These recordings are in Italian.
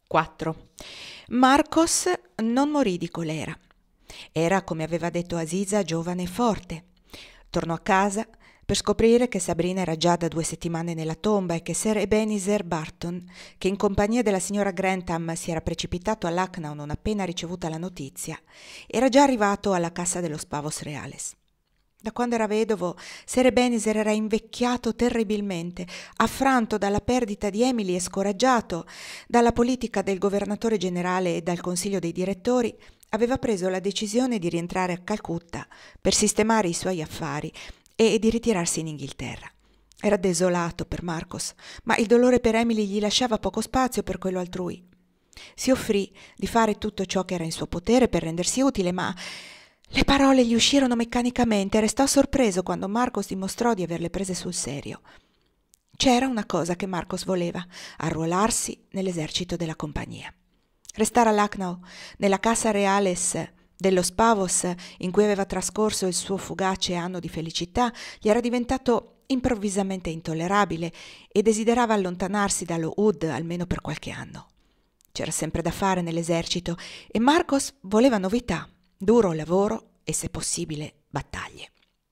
4. Marcos non morì di colera. Era, come aveva detto Aziza, giovane e forte. Tornò a casa per scoprire che Sabrina era già da 2 settimane nella tomba e che Sir Ebenezer Barton, che in compagnia della signora Grantham si era precipitato a Lucknow non appena ricevuta la notizia, era già arrivato alla Cassa de los Pavos Reales. Da quando era vedovo, Sir Ebenezer era invecchiato terribilmente, affranto dalla perdita di Emily e scoraggiato dalla politica del governatore generale e dal consiglio dei direttori, aveva preso la decisione di rientrare a Calcutta per sistemare i suoi affari e di ritirarsi in Inghilterra. Era desolato per Marcos, ma il dolore per Emily gli lasciava poco spazio per quello altrui. Si offrì di fare tutto ciò che era in suo potere per rendersi utile, ma le parole gli uscirono meccanicamente e restò sorpreso quando Marcos dimostrò di averle prese sul serio. C'era una cosa che Marcos voleva: arruolarsi nell'esercito della compagnia. Restare a Lucknow, nella Casa Reales dello Pavos in cui aveva trascorso il suo fugace anno di felicità, gli era diventato improvvisamente intollerabile e desiderava allontanarsi dallo Hood almeno per qualche anno. C'era sempre da fare nell'esercito e Marcos voleva novità, duro lavoro e, se possibile, battaglie.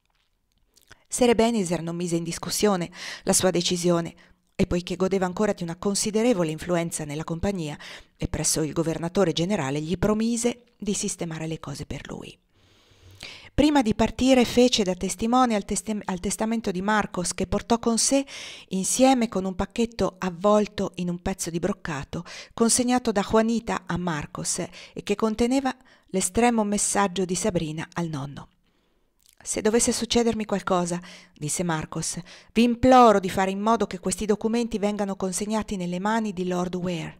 Sir Ebenezer non mise in discussione la sua decisione e, poiché godeva ancora di una considerevole influenza nella compagnia e presso il governatore generale, gli promise di sistemare le cose per lui. Prima di partire fece da testimone al testamento di Marcos, che portò con sé insieme con un pacchetto avvolto in un pezzo di broccato consegnato da Juanita a Marcos e che conteneva l'estremo messaggio di Sabrina al nonno. «Se dovesse succedermi qualcosa», disse Marcos, «vi imploro di fare in modo che questi documenti vengano consegnati nelle mani di Lord Ware».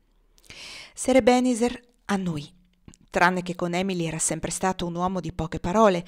Sir Ebenezer annuì. Tranne che con Emily era sempre stato un uomo di poche parole,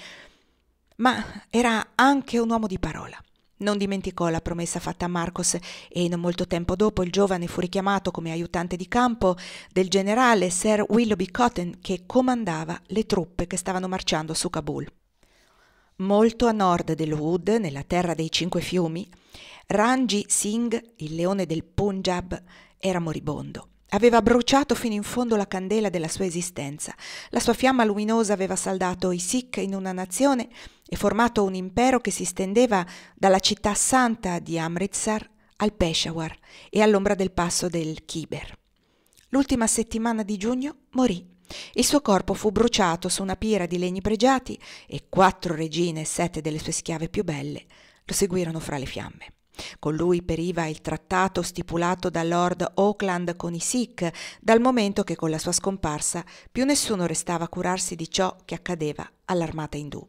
ma era anche un uomo di parola. Non dimenticò la promessa fatta a Marcos e non molto tempo dopo il giovane fu richiamato come aiutante di campo del generale Sir Willoughby Cotton, che comandava le truppe che stavano marciando su Kabul. Molto a nord dello Hood, nella terra dei 5 fiumi, Ranji Singh, il leone del Punjab, era moribondo. Aveva bruciato fino in fondo la candela della sua esistenza. La sua fiamma luminosa aveva saldato i Sikh in una nazione e formato un impero che si stendeva dalla città santa di Amritsar al Peshawar e all'ombra del passo del Khyber. L'ultima settimana di giugno morì. Il suo corpo fu bruciato su una pira di legni pregiati e 4 regine e 7 delle sue schiave più belle lo seguirono fra le fiamme. Con lui periva il trattato stipulato da Lord Auckland con i Sikh, dal momento che con la sua scomparsa più nessuno restava a curarsi di ciò che accadeva all'armata indù.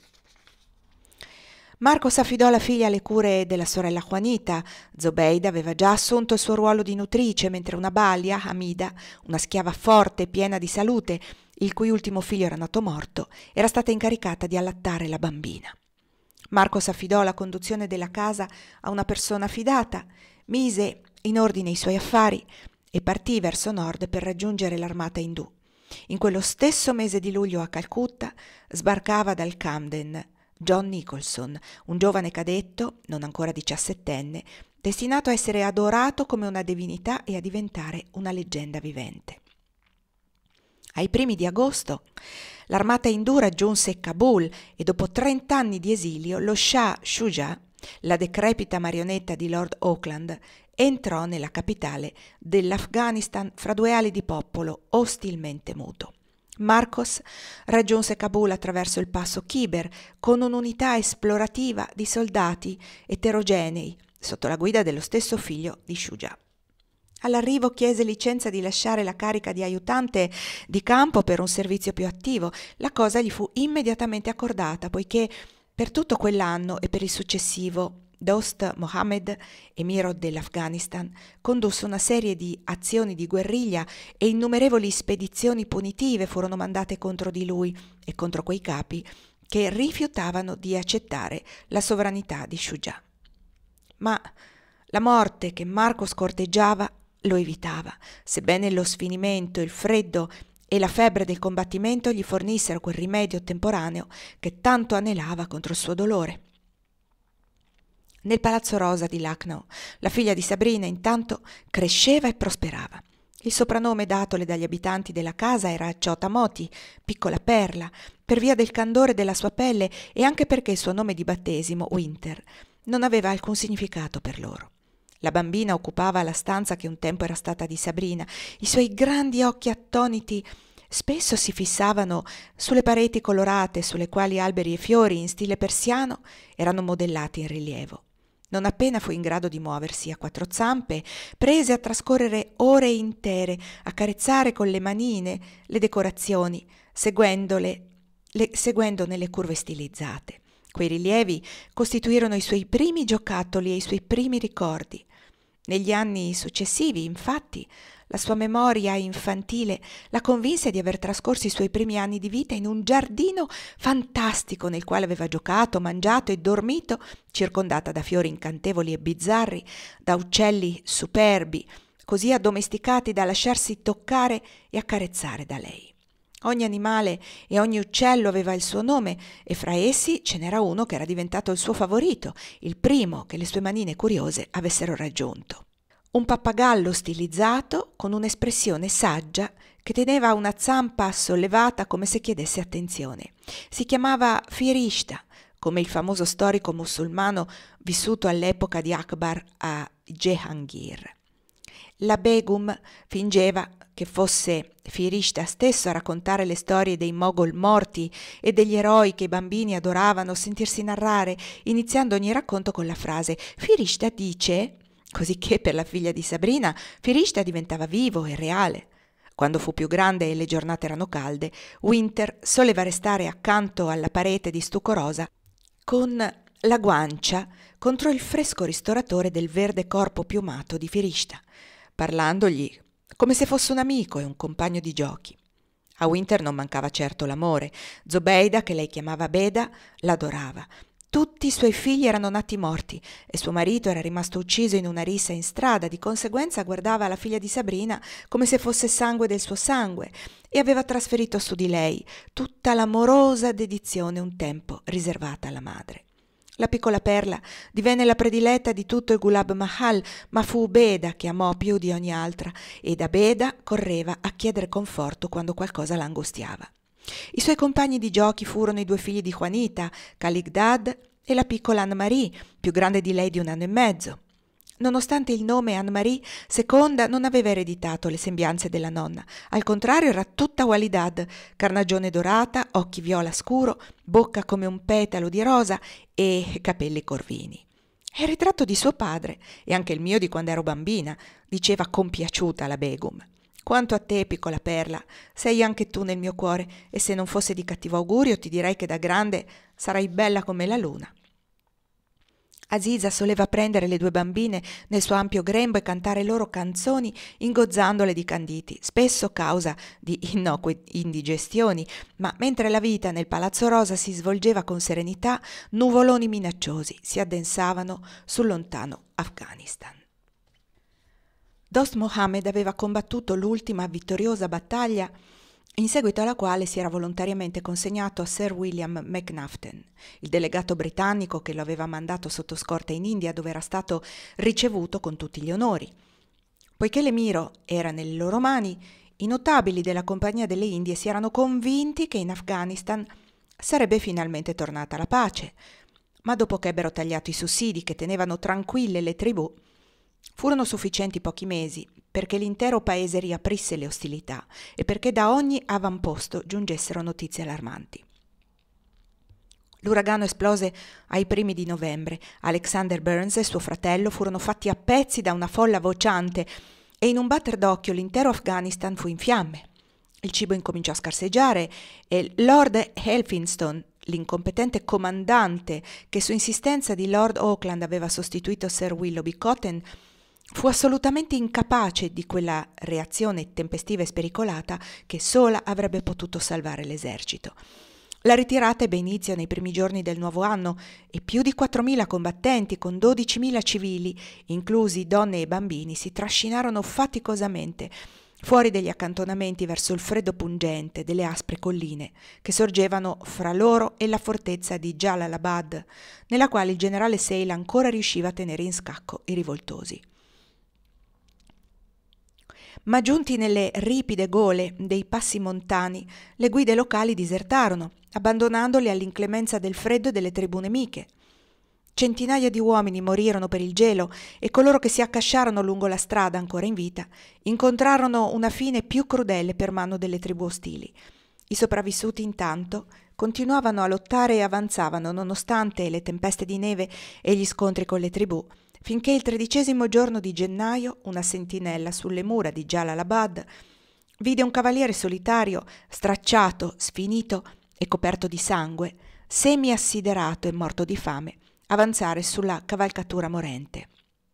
Marcos affidò la figlia alle cure della sorella Juanita. Zobeida aveva già assunto il suo ruolo di nutrice, mentre una balia, Hamida, una schiava forte e piena di salute, il cui ultimo figlio era nato morto, era stata incaricata di allattare la bambina. Marcos affidò la conduzione della casa a una persona fidata, mise in ordine i suoi affari e partì verso nord per raggiungere l'armata indù. In quello stesso mese di luglio a Calcutta sbarcava dal Camden John Nicholson, un giovane cadetto, non ancora 17enne, destinato a essere adorato come una divinità e a diventare una leggenda vivente. Ai primi di agosto l'armata indù raggiunse Kabul e dopo 30 anni di esilio lo Shah Shuja, la decrepita marionetta di Lord Auckland, entrò nella capitale dell'Afghanistan fra 2 ali di popolo ostilmente muto. Marcos raggiunse Kabul attraverso il passo Khyber con un'unità esplorativa di soldati eterogenei sotto la guida dello stesso figlio di Shuja. All'arrivo chiese licenza di lasciare la carica di aiutante di campo per un servizio più attivo. La cosa gli fu immediatamente accordata, poiché per tutto quell'anno e per il successivo Dost Mohammed, emiro dell'Afghanistan, condusse una serie di azioni di guerriglia e innumerevoli spedizioni punitive furono mandate contro di lui e contro quei capi che rifiutavano di accettare la sovranità di Shuja. Ma la morte che Marcos corteggiava lo evitava, sebbene lo sfinimento, il freddo e la febbre del combattimento gli fornissero quel rimedio temporaneo che tanto anelava contro il suo dolore. Nel Palazzo Rosa di Lucknow, la figlia di Sabrina intanto cresceva e prosperava. Il soprannome datole dagli abitanti della casa era Ciotamoti, piccola perla, per via del candore della sua pelle e anche perché il suo nome di battesimo, Winter, non aveva alcun significato per loro. La bambina occupava la stanza che un tempo era stata di Sabrina. I suoi grandi occhi attoniti spesso si fissavano sulle pareti colorate sulle quali alberi e fiori in stile persiano erano modellati in rilievo. Non appena fu in grado di muoversi a quattro zampe, prese a trascorrere ore intere, a carezzare con le manine le decorazioni, seguendone le curve stilizzate. Quei rilievi costituirono i suoi primi giocattoli e i suoi primi ricordi. Negli anni successivi, infatti, la sua memoria infantile la convinse di aver trascorso i suoi primi anni di vita in un giardino fantastico nel quale aveva giocato, mangiato e dormito, circondata da fiori incantevoli e bizzarri, da uccelli superbi, così addomesticati da lasciarsi toccare e accarezzare da lei. Ogni animale e ogni uccello aveva il suo nome e fra essi ce n'era uno che era diventato il suo favorito, il primo che le sue manine curiose avessero raggiunto. Un pappagallo stilizzato con un'espressione saggia che teneva una zampa sollevata come se chiedesse attenzione. Si chiamava Firishta, come il famoso storico musulmano vissuto all'epoca di Akbar a Jehangir. La Begum fingeva che fosse Firishta stesso a raccontare le storie dei Mogol morti e degli eroi che i bambini adoravano sentirsi narrare, iniziando ogni racconto con la frase «Firishta dice», cosicché per la figlia di Sabrina Firishta diventava vivo e reale. Quando fu più grande e le giornate erano calde, Winter soleva restare accanto alla parete di stucco rosa con la guancia contro il fresco ristoratore del verde corpo piumato di Firishta, parlandogli come se fosse un amico e un compagno di giochi. A Winter non mancava certo l'amore. Zobeida, che lei chiamava Beda, l'adorava. Tutti i suoi figli erano nati morti e suo marito era rimasto ucciso in una rissa in strada, di conseguenza guardava la figlia di Sabrina come se fosse sangue del suo sangue e aveva trasferito su di lei tutta l'amorosa dedizione un tempo riservata alla madre. La piccola perla divenne la prediletta di tutto il Gulab Mahal, ma fu Beda che amò più di ogni altra e da Beda correva a chiedere conforto quando qualcosa la angustiava. I suoi compagni di giochi furono i due figli di Juanita, Caligdad e la piccola Anne-Marie, più grande di lei di 1 anno e mezzo. Nonostante il nome Anne-Marie, seconda non aveva ereditato le sembianze della nonna. Al contrario, era tutta Walidad, carnagione dorata, occhi viola scuro, bocca come un petalo di rosa e capelli corvini. È il ritratto di suo padre e anche il mio di quando ero bambina, diceva compiaciuta la Begum. Quanto a te, piccola perla, sei anche tu nel mio cuore e se non fosse di cattivo augurio ti direi che da grande sarai bella come la luna. Aziza soleva prendere le due bambine nel suo ampio grembo e cantare loro canzoni ingozzandole di canditi, spesso causa di innocue indigestioni, ma mentre la vita nel Palazzo Rosa si svolgeva con serenità, nuvoloni minacciosi si addensavano sul lontano Afghanistan. Dost Mohammed aveva combattuto l'ultima vittoriosa battaglia in seguito alla quale si era volontariamente consegnato a Sir William McNaften, il delegato britannico che lo aveva mandato sotto scorta in India, dove era stato ricevuto con tutti gli onori. Poiché l'emiro era nelle loro mani, i notabili della Compagnia delle Indie si erano convinti che in Afghanistan sarebbe finalmente tornata la pace, ma dopo che ebbero tagliato i sussidi che tenevano tranquille le tribù, furono sufficienti pochi mesi perché l'intero paese riaprisse le ostilità e perché da ogni avamposto giungessero notizie allarmanti. L'uragano esplose ai primi di novembre. Alexander Burns e suo fratello furono fatti a pezzi da una folla vociante e in un batter d'occhio l'intero Afghanistan fu in fiamme. Il cibo incominciò a scarseggiare e Lord Elphinstone, l'incompetente comandante che su insistenza di Lord Auckland aveva sostituito Sir Willoughby Cotton, fu assolutamente incapace di quella reazione tempestiva e spericolata che sola avrebbe potuto salvare l'esercito. La ritirata ebbe inizio nei primi giorni del nuovo anno e più di 4.000 combattenti con 12.000 civili, inclusi donne e bambini, si trascinarono faticosamente fuori degli accantonamenti verso il freddo pungente delle aspre colline che sorgevano fra loro e la fortezza di Jalalabad, nella quale il generale Sale ancora riusciva a tenere in scacco i rivoltosi. ma giunti nelle ripide gole dei passi montani, le guide locali disertarono, abbandonandoli all'inclemenza del freddo e delle tribù nemiche. Centinaia di uomini morirono per il gelo e coloro che si accasciarono lungo la strada ancora in vita incontrarono una fine più crudele per mano delle tribù ostili. I sopravvissuti intanto continuavano a lottare e avanzavano nonostante le tempeste di neve e gli scontri con le tribù, finché il 13° giorno di gennaio una sentinella sulle mura di Jalalabad vide un cavaliere solitario, stracciato, sfinito e coperto di sangue, semi-assiderato e morto di fame, avanzare sulla cavalcatura morente.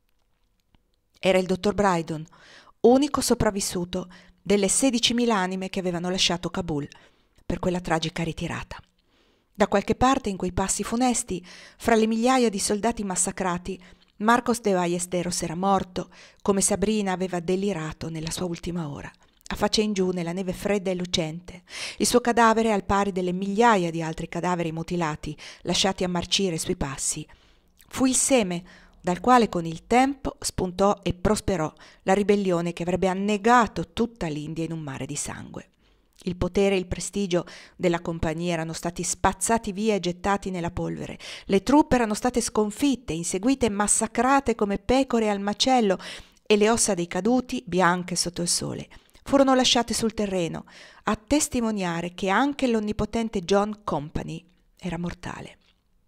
Era il dottor Brydon, unico sopravvissuto delle 16.000 anime che avevano lasciato Kabul per quella tragica ritirata. Da qualche parte in quei passi funesti, fra le migliaia di soldati massacrati, Marcos de Ballesteros era morto, come Sabrina aveva delirato nella sua ultima ora, a faccia in giù nella neve fredda e lucente. Il suo cadavere, al pari delle migliaia di altri cadaveri mutilati lasciati a marcire sui passi, fu il seme dal quale con il tempo spuntò e prosperò la ribellione che avrebbe annegato tutta l'India in un mare di sangue. Il potere e il prestigio della compagnia erano stati spazzati via e gettati nella polvere. Le truppe erano state sconfitte, inseguite e massacrate come pecore al macello, e le ossa dei caduti, bianche sotto il sole, furono lasciate sul terreno, a testimoniare che anche l'onnipotente John Company era mortale.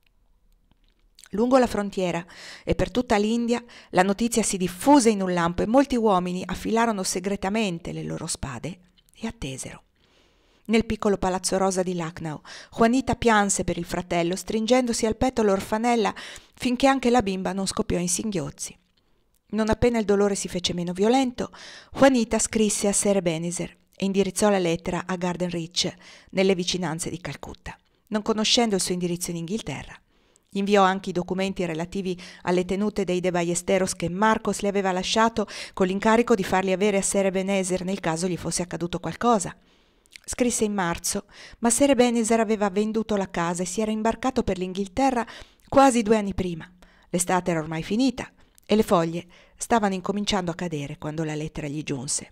Lungo la frontiera e per tutta l'India la notizia si diffuse in un lampo e molti uomini affilarono segretamente le loro spade e attesero. Nel piccolo palazzo rosa di Lucknow, Juanita pianse per il fratello, stringendosi al petto l'orfanella finché anche la bimba non scoppiò in singhiozzi. Non appena il dolore si fece meno violento, Juanita scrisse a Sir Ebenezer e indirizzò la lettera a Garden Reach, nelle vicinanze di Calcutta, non conoscendo il suo indirizzo in Inghilterra. Inviò anche i documenti relativi alle tenute dei De Ballesteros che Marcos le aveva lasciato, con l'incarico di farli avere a Sir Ebenezer nel caso gli fosse accaduto qualcosa. Scrisse in marzo, ma Sir Ebenezer aveva venduto la casa e si era imbarcato per l'Inghilterra quasi 2 anni prima. L'estate era ormai finita e le foglie stavano incominciando a cadere quando la lettera gli giunse.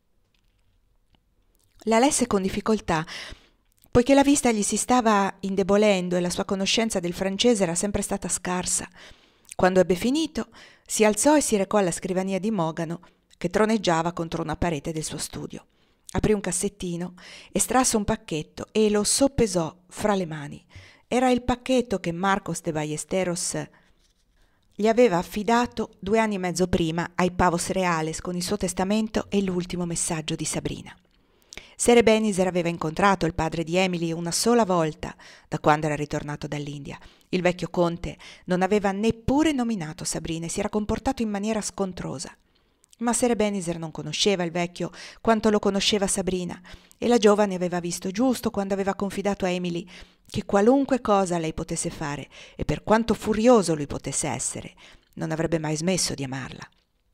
La lesse con difficoltà, poiché la vista gli si stava indebolendo e la sua conoscenza del francese era sempre stata scarsa. Quando ebbe finito, si alzò e si recò alla scrivania di Mogano, che troneggiava contro una parete del suo studio. Aprì un cassettino, estrasse un pacchetto e lo soppesò fra le mani. Era il pacchetto che Marcos de Ballesteros gli aveva affidato 2 anni e mezzo prima ai Pavos Reales con il suo testamento e l'ultimo messaggio di Sabrina. Sir Ebenezer aveva incontrato il padre di Emily una sola volta da quando era ritornato dall'India. Il vecchio conte non aveva neppure nominato Sabrina e si era comportato in maniera scontrosa. Ma Sir Ebenezer non conosceva il vecchio quanto lo conosceva Sabrina, e la giovane aveva visto giusto quando aveva confidato a Emily che qualunque cosa lei potesse fare, e per quanto furioso lui potesse essere, non avrebbe mai smesso di amarla.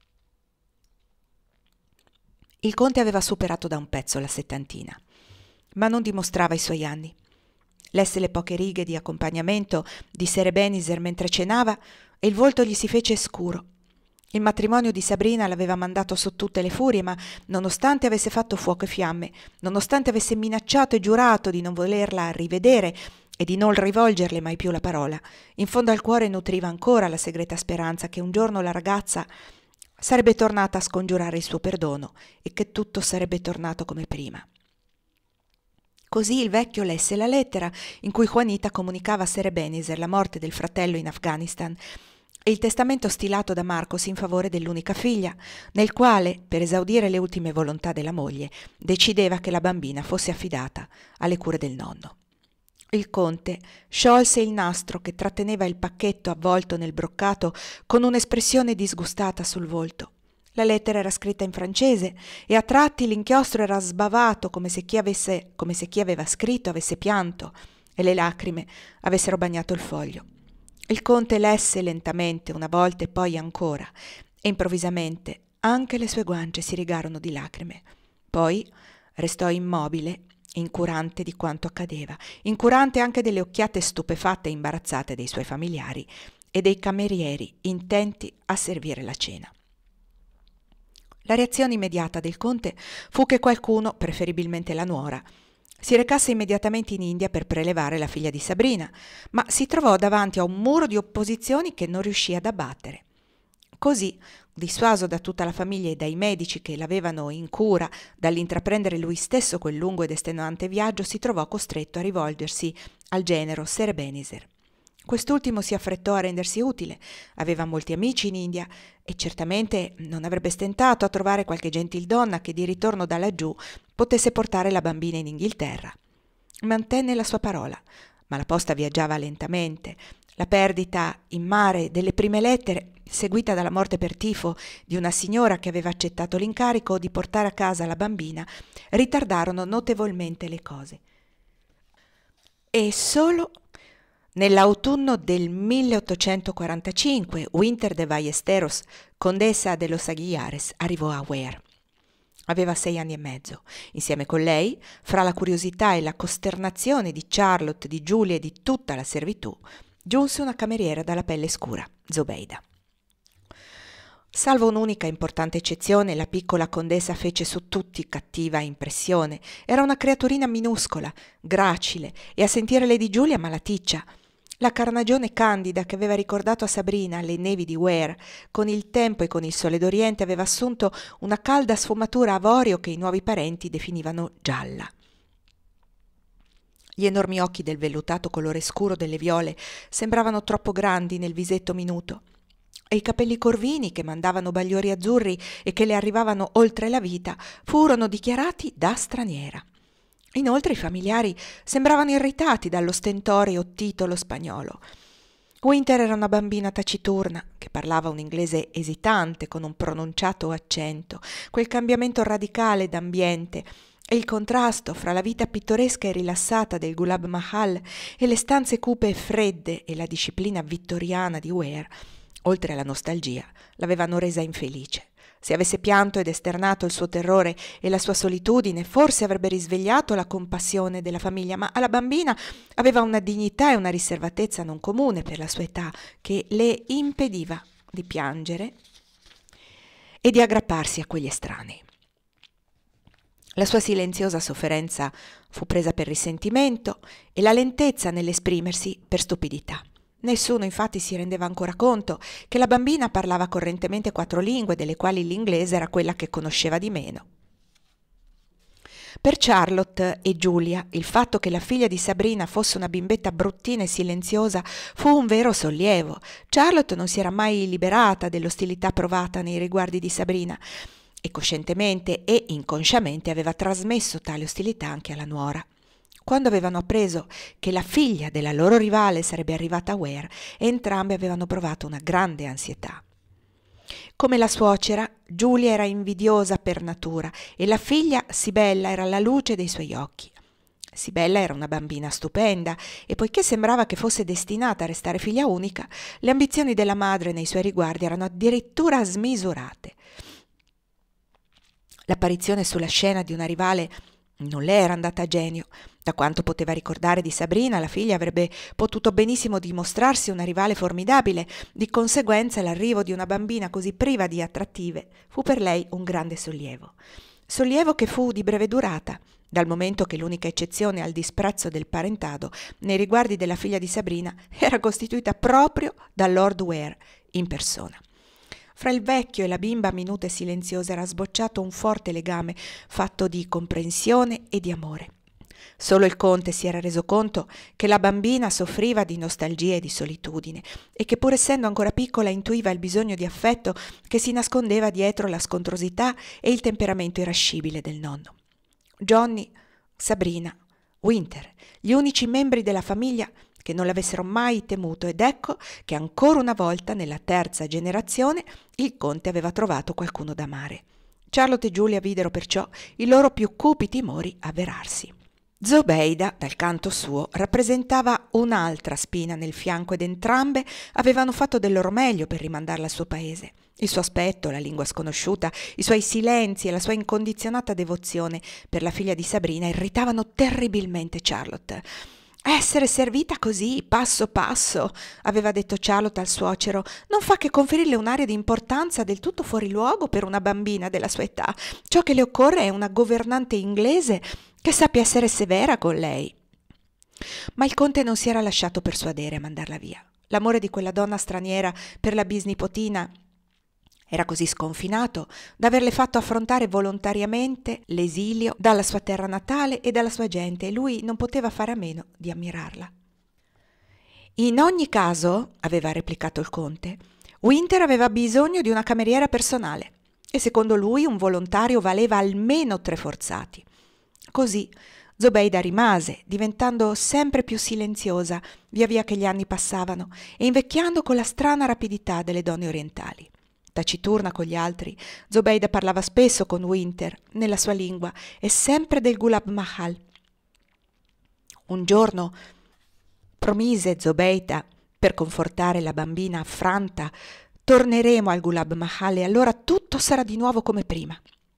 Il conte aveva superato da un pezzo la 70, ma non dimostrava i suoi anni. Lesse le poche righe di accompagnamento di Sir Ebenezer mentre cenava e il volto gli si fece scuro. Il matrimonio di Sabrina l'aveva mandato su tutte le furie, ma nonostante avesse fatto fuoco e fiamme, nonostante avesse minacciato e giurato di non volerla rivedere e di non rivolgerle mai più la parola, in fondo al cuore nutriva ancora la segreta speranza che un giorno la ragazza sarebbe tornata a scongiurare il suo perdono e che tutto sarebbe tornato come prima. Così il vecchio lesse la lettera in cui Juanita comunicava a Sir Ebenezer la morte del fratello in Afghanistan e il testamento stilato da Marcos in favore dell'unica figlia, nel quale, per esaudire le ultime volontà della moglie, decideva che la bambina fosse affidata alle cure del nonno. Il conte sciolse il nastro che tratteneva il pacchetto avvolto nel broccato con un'espressione disgustata sul volto. La lettera era scritta in francese e a tratti l'inchiostro era sbavato come se chi aveva scritto avesse pianto e le lacrime avessero bagnato il foglio. Il conte lesse lentamente una volta e poi ancora, e improvvisamente anche le sue guance si rigarono di lacrime. Poi restò immobile, incurante di quanto accadeva, incurante anche delle occhiate stupefatte e imbarazzate dei suoi familiari e dei camerieri intenti a servire la cena. La reazione immediata del conte fu che qualcuno, preferibilmente la nuora, si recasse immediatamente in India per prelevare la figlia di Sabrina, ma si trovò davanti a un muro di opposizioni che non riuscì ad abbattere. Così, dissuaso da tutta la famiglia e dai medici che l'avevano in cura dall'intraprendere lui stesso quel lungo ed estenuante viaggio, si trovò costretto a rivolgersi al genero Ser Ebenezer. Quest'ultimo si affrettò a rendersi utile, aveva molti amici in India e certamente non avrebbe stentato a trovare qualche gentildonna che di ritorno da laggiù potesse portare la bambina in Inghilterra. Mantenne la sua parola, ma la posta viaggiava lentamente. La perdita in mare delle prime lettere, seguita dalla morte per tifo di una signora che aveva accettato l'incarico di portare a casa la bambina, ritardarono notevolmente le cose. E solo nell'autunno del 1845 Winter de Ballesteros, condessa de los Aguilares, arrivò a Ware. Aveva 6 anni e mezzo. Insieme con lei, fra la curiosità e la costernazione di Charlotte, di Giulia e di tutta la servitù, giunse una cameriera dalla pelle scura, Zobeida. Salvo un'unica importante eccezione, la piccola condessa fece su tutti cattiva impressione. Era una creaturina minuscola, gracile e a sentire Lady Giulia malaticcia. La carnagione candida che aveva ricordato a Sabrina le nevi di Ware, con il tempo e con il sole d'Oriente aveva assunto una calda sfumatura avorio che i nuovi parenti definivano gialla. Gli enormi occhi del vellutato colore scuro delle viole sembravano troppo grandi nel visetto minuto, e i capelli corvini che mandavano bagliori azzurri e che le arrivavano oltre la vita furono dichiarati da straniera. Inoltre i familiari sembravano irritati dallo stentoreo titolo spagnolo. Winter era una bambina taciturna che parlava un inglese esitante con un pronunciato accento. Quel cambiamento radicale d'ambiente e il contrasto fra la vita pittoresca e rilassata del Gulab Mahal e le stanze cupe e fredde e la disciplina vittoriana di Ware, oltre alla nostalgia, l'avevano resa infelice. Se avesse pianto ed esternato il suo terrore e la sua solitudine, forse avrebbe risvegliato la compassione della famiglia, ma alla bambina aveva una dignità e una riservatezza non comune per la sua età che le impediva di piangere e di aggrapparsi a quegli estranei. La sua silenziosa sofferenza fu presa per risentimento e la lentezza nell'esprimersi per stupidità. Nessuno infatti si rendeva ancora conto che la bambina parlava correntemente 4 lingue, delle quali l'inglese era quella che conosceva di meno. Per Charlotte e Giulia il fatto che la figlia di Sabrina fosse una bimbetta bruttina e silenziosa fu un vero sollievo. Charlotte non si era mai liberata dell'ostilità provata nei riguardi di Sabrina e coscientemente e inconsciamente aveva trasmesso tale ostilità anche alla nuora. Quando avevano appreso che la figlia della loro rivale sarebbe arrivata a Ware, entrambe avevano provato una grande ansietà. Come la suocera, Giulia era invidiosa per natura e la figlia Sibella era la luce dei suoi occhi. Sibella era una bambina stupenda e poiché sembrava che fosse destinata a restare figlia unica, le ambizioni della madre nei suoi riguardi erano addirittura smisurate. L'apparizione sulla scena di una rivale non le era andata a genio. Da quanto poteva ricordare di Sabrina, la figlia avrebbe potuto benissimo dimostrarsi una rivale formidabile. Di conseguenza l'arrivo di una bambina così priva di attrattive fu per lei un grande sollievo. Sollievo che fu di breve durata, dal momento che l'unica eccezione al disprezzo del parentado nei riguardi della figlia di Sabrina era costituita proprio da Lord Ware in persona. Fra il vecchio e la bimba minuta e silenziosa era sbocciato un forte legame fatto di comprensione e di amore. Solo il conte si era reso conto che la bambina soffriva di nostalgia e di solitudine e che pur essendo ancora piccola intuiva il bisogno di affetto che si nascondeva dietro la scontrosità e il temperamento irascibile del nonno. Johnny, Sabrina, Winter, gli unici membri della famiglia che non l'avessero mai temuto, ed ecco che ancora una volta nella terza generazione il conte aveva trovato qualcuno da amare. Charlotte e Giulia videro perciò i loro più cupi timori avverarsi. Zobeida, dal canto suo, rappresentava un'altra spina nel fianco ed entrambe avevano fatto del loro meglio per rimandarla al suo paese. Il suo aspetto, la lingua sconosciuta, i suoi silenzi e la sua incondizionata devozione per la figlia di Sabrina irritavano terribilmente Charlotte. Essere servita così, passo passo, aveva detto Charlotte al suocero, non fa che conferirle un'aria di importanza del tutto fuori luogo per una bambina della sua età. Ciò che le occorre è una governante inglese che sappia essere severa con lei. Ma il conte non si era lasciato persuadere a mandarla via. L'amore di quella donna straniera per la bisnipotina era così sconfinato da averle fatto affrontare volontariamente l'esilio dalla sua terra natale e dalla sua gente, e lui non poteva fare a meno di ammirarla. In ogni caso, aveva replicato il conte, Winter aveva bisogno di una cameriera personale e secondo lui un volontario valeva almeno 3 forzati. Così Zobeida rimase, diventando sempre più silenziosa via via che gli anni passavano e invecchiando con la strana rapidità delle donne orientali. Taciturna con gli altri, Zobeida parlava spesso con Winter nella sua lingua e sempre del Gulab Mahal. Un giorno promise Zobeida, per confortare la bambina affranta, torneremo al Gulab Mahal e allora tutto sarà di nuovo come prima.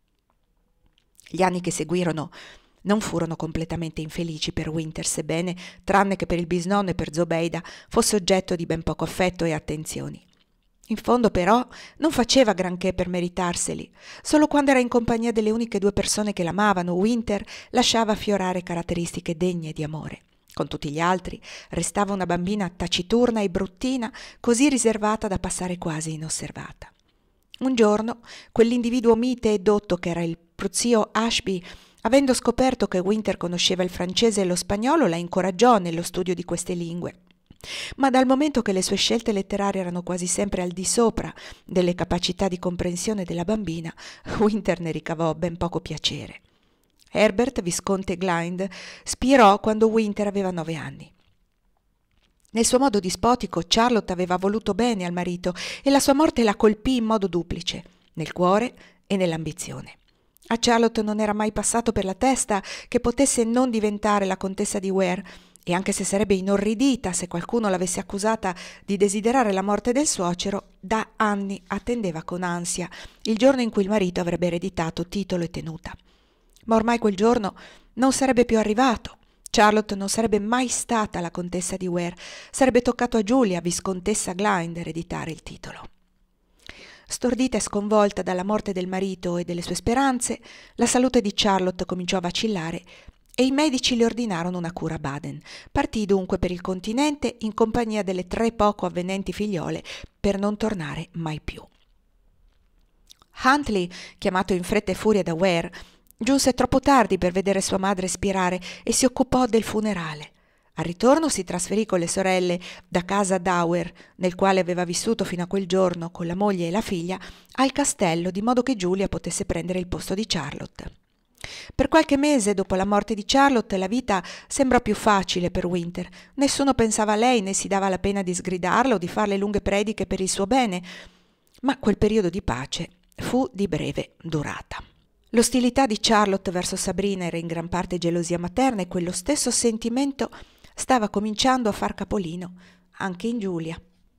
Gli anni che seguirono non furono completamente infelici per Winter, sebbene, tranne che per il bisnonno e per Zobeida, fosse oggetto di ben poco affetto e attenzioni. In fondo però non faceva granché per meritarseli. Solo quando era in compagnia delle uniche 2 persone che l'amavano, Winter lasciava affiorare caratteristiche degne di amore. Con tutti gli altri restava una bambina taciturna e bruttina, così riservata da passare quasi inosservata. Un giorno quell'individuo mite e dotto che era il prozio Ashby, avendo scoperto che Winter conosceva il francese e lo spagnolo, la incoraggiò nello studio di queste lingue. Ma dal momento che le sue scelte letterarie erano quasi sempre al di sopra delle capacità di comprensione della bambina, Winter ne ricavò ben poco piacere. Herbert, visconte Glynd, spirò quando Winter aveva 9 anni. Nel suo modo dispotico, Charlotte aveva voluto bene al marito e la sua morte la colpì in modo duplice, nel cuore e nell'ambizione. A Charlotte non era mai passato per la testa che potesse non diventare la contessa di Ware, e anche se sarebbe inorridita se qualcuno l'avesse accusata di desiderare la morte del suocero, da anni attendeva con ansia il giorno in cui il marito avrebbe ereditato titolo e tenuta. Ma ormai quel giorno non sarebbe più arrivato. Charlotte non sarebbe mai stata la contessa di Ware, sarebbe toccato a Giulia, viscontessa Glynd, ereditare il titolo. Stordita e sconvolta dalla morte del marito e delle sue speranze, la salute di Charlotte cominciò a vacillare e i medici le ordinarono una cura a Baden. Partì dunque per il continente in compagnia delle 3 poco avvenenti figliole per non tornare mai più. Huntley, chiamato in fretta e furia da Ware, giunse troppo tardi per vedere sua madre spirare e si occupò del funerale. Al ritorno si trasferì con le sorelle da casa Dower, nel quale aveva vissuto fino a quel giorno con la moglie e la figlia, al castello, di modo che Giulia potesse prendere il posto di Charlotte. Per qualche mese dopo la morte di Charlotte la vita sembrò più facile per Winter. Nessuno pensava a lei né si dava la pena di sgridarla o di farle lunghe prediche per il suo bene, ma quel periodo di pace fu di breve durata. L'ostilità di Charlotte verso Sabrina era in gran parte gelosia materna e quello stesso sentimento stava cominciando a far capolino anche in Giulia.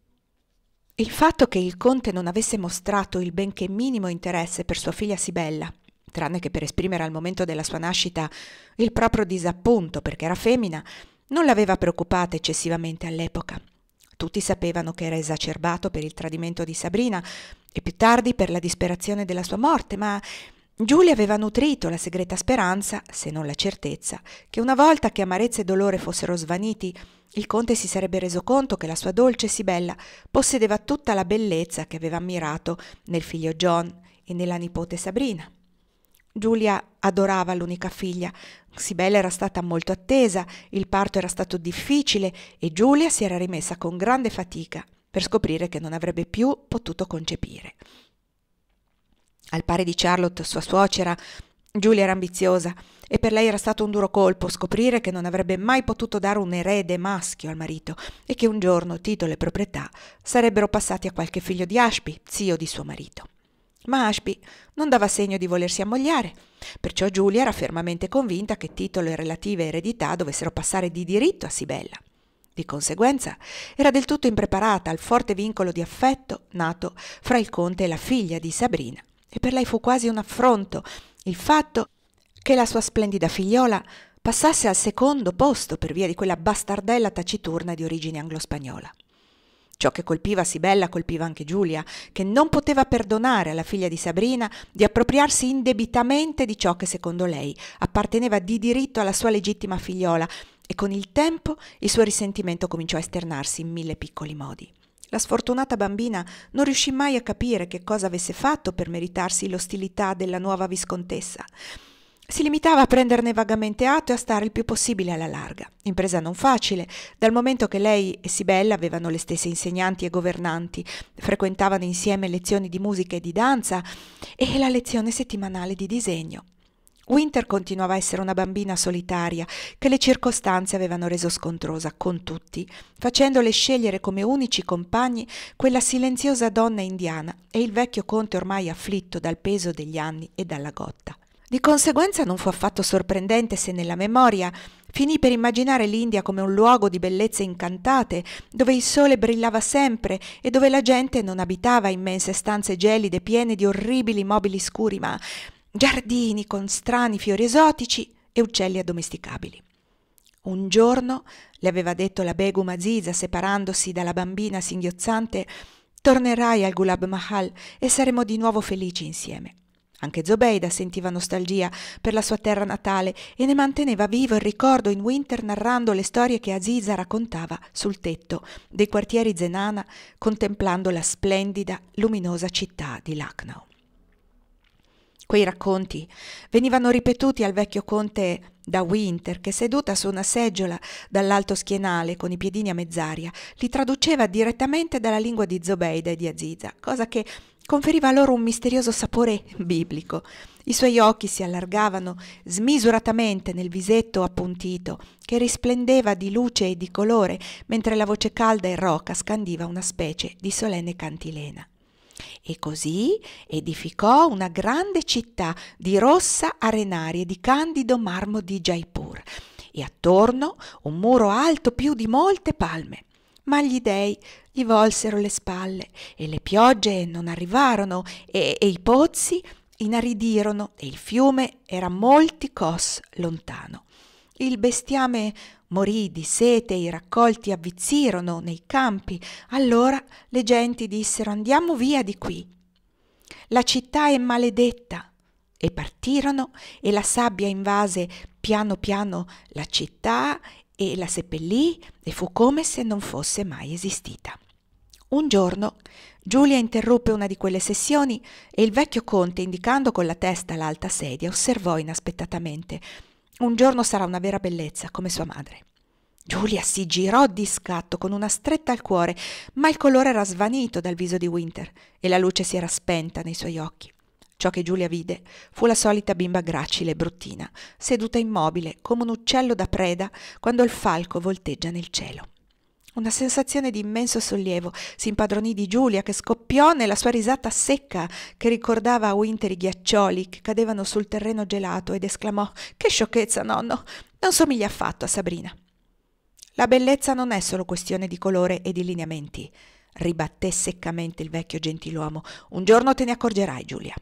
Il fatto che il conte non avesse mostrato il benché minimo interesse per sua figlia Sibella, tranne che per esprimere al momento della sua nascita il proprio disappunto perché era femmina, non l'aveva preoccupata eccessivamente all'epoca. Tutti sapevano che era esacerbato per il tradimento di Sabrina e più tardi per la disperazione della sua morte, ma Giulia aveva nutrito la segreta speranza, se non la certezza, che una volta che amarezza e dolore fossero svaniti, il conte si sarebbe reso conto che la sua dolce Sibella possedeva tutta la bellezza che aveva ammirato nel figlio John e nella nipote Sabrina. Giulia adorava l'unica figlia. Sibella era stata molto attesa, il parto era stato difficile e Giulia si era rimessa con grande fatica per scoprire che non avrebbe più potuto concepire. Al pari di Charlotte, sua suocera, Giulia era ambiziosa e per lei era stato un duro colpo scoprire che non avrebbe mai potuto dare un erede maschio al marito e che un giorno titolo e proprietà sarebbero passati a qualche figlio di Ashby, zio di suo marito. Ma Ashby non dava segno di volersi ammogliare, perciò Giulia era fermamente convinta che titolo e relative eredità dovessero passare di diritto a Sibella. Di conseguenza era del tutto impreparata al forte vincolo di affetto nato fra il conte e la figlia di Sabrina, e per lei fu quasi un affronto il fatto che la sua splendida figliola passasse al secondo posto per via di quella bastardella taciturna di origine anglo-spagnola. Ciò che colpiva Sibella colpiva anche Giulia, che non poteva perdonare alla figlia di Sabrina di appropriarsi indebitamente di ciò che secondo lei apparteneva di diritto alla sua legittima figliola, e con il tempo il suo risentimento cominciò a esternarsi in 1000 piccoli modi. La sfortunata bambina non riuscì mai a capire che cosa avesse fatto per meritarsi l'ostilità della nuova viscontessa. Si limitava a prenderne vagamente atto e a stare il più possibile alla larga, impresa non facile, dal momento che lei e Sibella avevano le stesse insegnanti e governanti, frequentavano insieme lezioni di musica e di danza e la lezione settimanale di disegno. Winter continuava a essere una bambina solitaria che le circostanze avevano reso scontrosa con tutti, facendole scegliere come unici compagni quella silenziosa donna indiana e il vecchio conte ormai afflitto dal peso degli anni e dalla gotta. Di conseguenza non fu affatto sorprendente se nella memoria finì per immaginare l'India come un luogo di bellezze incantate, dove il sole brillava sempre e dove la gente non abitava immense stanze gelide piene di orribili mobili scuri, ma giardini con strani fiori esotici e uccelli addomesticabili. Un giorno, le aveva detto la Begum Aziza separandosi dalla bambina singhiozzante, tornerai al Gulab Mahal e saremo di nuovo felici insieme. Anche Zobeida sentiva nostalgia per la sua terra natale e ne manteneva vivo il ricordo in Winter narrando le storie che Aziza raccontava sul tetto dei quartieri Zenana, contemplando la splendida, luminosa città di Lucknow. Quei racconti venivano ripetuti al vecchio conte da Winter, che seduta su una seggiola dall'alto schienale con i piedini a mezz'aria li traduceva direttamente dalla lingua di Zobeida e di Aziza, cosa che conferiva loro un misterioso sapore biblico. I suoi occhi si allargavano smisuratamente nel visetto appuntito, che risplendeva di luce e di colore, mentre la voce calda e roca scandiva una specie di solenne cantilena. E così edificò una grande città di rossa arenaria e di candido marmo di Jaipur, e attorno un muro alto più di molte palme. Ma gli dei gli volsero le spalle e le piogge non arrivarono e i pozzi inaridirono e il fiume era molti cos lontano. Il bestiame morì di sete e i raccolti avvizzirono nei campi. Allora le genti dissero: andiamo via di qui, la città è maledetta. E partirono e la sabbia invase piano piano la città e la seppellì e fu come se non fosse mai esistita. Un giorno Giulia interruppe una di quelle sessioni e il vecchio conte, indicando con la testa l'alta sedia, osservò inaspettatamente: un giorno sarà una vera bellezza come sua madre. Giulia si girò di scatto con una stretta al cuore, ma il colore era svanito dal viso di Winter e la luce si era spenta nei suoi occhi. Ciò che Giulia vide fu la solita bimba gracile e bruttina, seduta immobile come un uccello da preda quando il falco volteggia nel cielo. Una sensazione di immenso sollievo si impadronì di Giulia, che scoppiò nella sua risata secca che ricordava a Winter i ghiaccioli che cadevano sul terreno gelato, ed esclamò: «Che sciocchezza, nonno! Non somiglia affatto a Sabrina!» «La bellezza non è solo questione di colore e di lineamenti», ribatté seccamente il vecchio gentiluomo. «Un giorno te ne accorgerai, Giulia».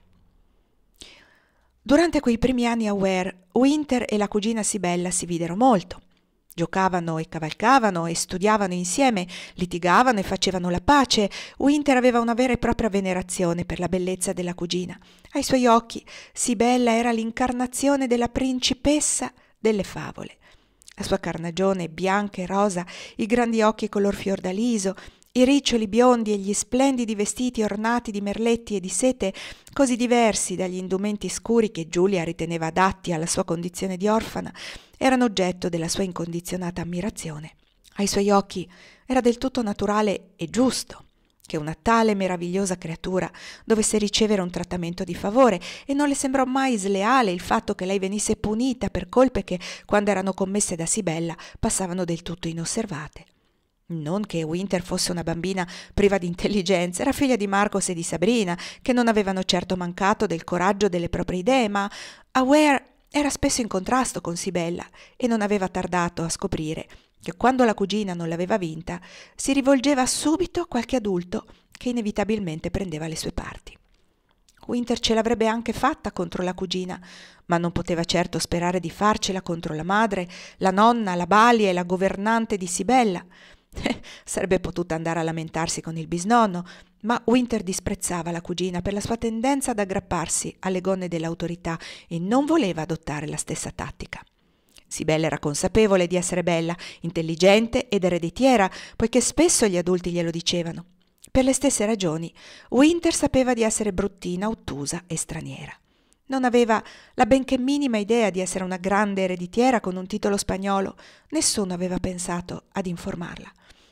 Durante quei primi anni a Ware, Winter e la cugina Sibella si videro molto. Giocavano e cavalcavano e studiavano insieme, litigavano e facevano la pace. Winter aveva una vera e propria venerazione per la bellezza della cugina. Ai suoi occhi Sibella era l'incarnazione della principessa delle favole. La sua carnagione bianca e rosa, i grandi occhi color fiordaliso, i riccioli biondi e gli splendidi vestiti ornati di merletti e di sete, così diversi dagli indumenti scuri che Giulia riteneva adatti alla sua condizione di orfana, erano oggetto della sua incondizionata ammirazione. Ai suoi occhi era del tutto naturale e giusto che una tale meravigliosa creatura dovesse ricevere un trattamento di favore, e non le sembrò mai sleale il fatto che lei venisse punita per colpe che, quando erano commesse da Sibella, passavano del tutto inosservate. Non che Winter fosse una bambina priva di intelligenza, era figlia di Marcos e di Sabrina, che non avevano certo mancato del coraggio delle proprie idee, ma Ware era spesso in contrasto con Sibella e non aveva tardato a scoprire che quando la cugina non l'aveva vinta si rivolgeva subito a qualche adulto che inevitabilmente prendeva le sue parti. Winter ce l'avrebbe anche fatta contro la cugina, ma non poteva certo sperare di farcela contro la madre, la nonna, la balia e la governante di Sibella. Sarebbe potuta andare a lamentarsi con il bisnonno, ma Winter disprezzava la cugina per la sua tendenza ad aggrapparsi alle gonne dell'autorità e non voleva adottare la stessa tattica. Sibella era consapevole di essere bella, intelligente ed ereditiera, poiché spesso gli adulti glielo dicevano. Per le stesse ragioni, Winter sapeva di essere bruttina, ottusa e straniera. Non aveva la benché minima idea di essere una grande ereditiera con un titolo spagnolo. Nessuno aveva pensato ad informarla.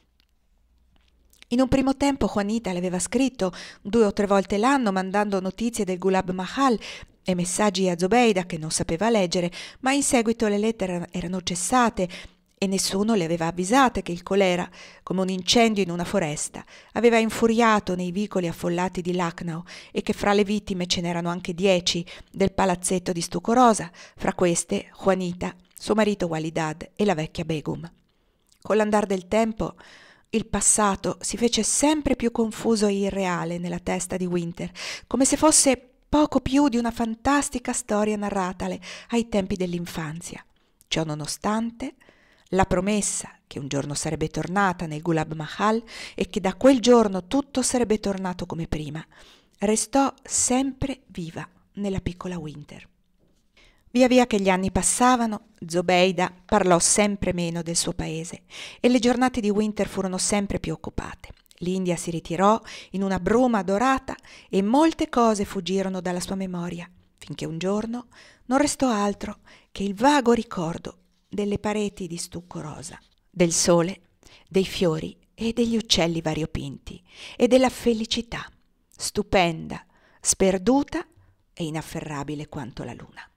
In un primo tempo Juanita le aveva scritto 2 o 3 volte l'anno mandando notizie del Gulab Mahal e messaggi a Zobeida che non sapeva leggere, ma in seguito le lettere erano cessate e nessuno le aveva avvisate che il colera, come un incendio in una foresta, aveva infuriato nei vicoli affollati di Lucknow e che fra le vittime ce n'erano anche 10 del palazzetto di stucco rosa, fra queste Juanita, suo marito Walidad e la vecchia Begum. Con l'andar del tempo il passato si fece sempre più confuso e irreale nella testa di Winter, come se fosse poco più di una fantastica storia narratale ai tempi dell'infanzia. Ciò nonostante, la promessa che un giorno sarebbe tornata nel Gulab Mahal e che da quel giorno tutto sarebbe tornato come prima, restò sempre viva nella piccola Winter. Via via che gli anni passavano, Zobeida parlò sempre meno del suo paese e le giornate di Winter furono sempre più occupate. L'India si ritirò in una bruma dorata e molte cose fuggirono dalla sua memoria, finché un giorno non restò altro che il vago ricordo delle pareti di stucco rosa, del sole, dei fiori e degli uccelli variopinti e della felicità, stupenda, sperduta e inafferrabile quanto la luna.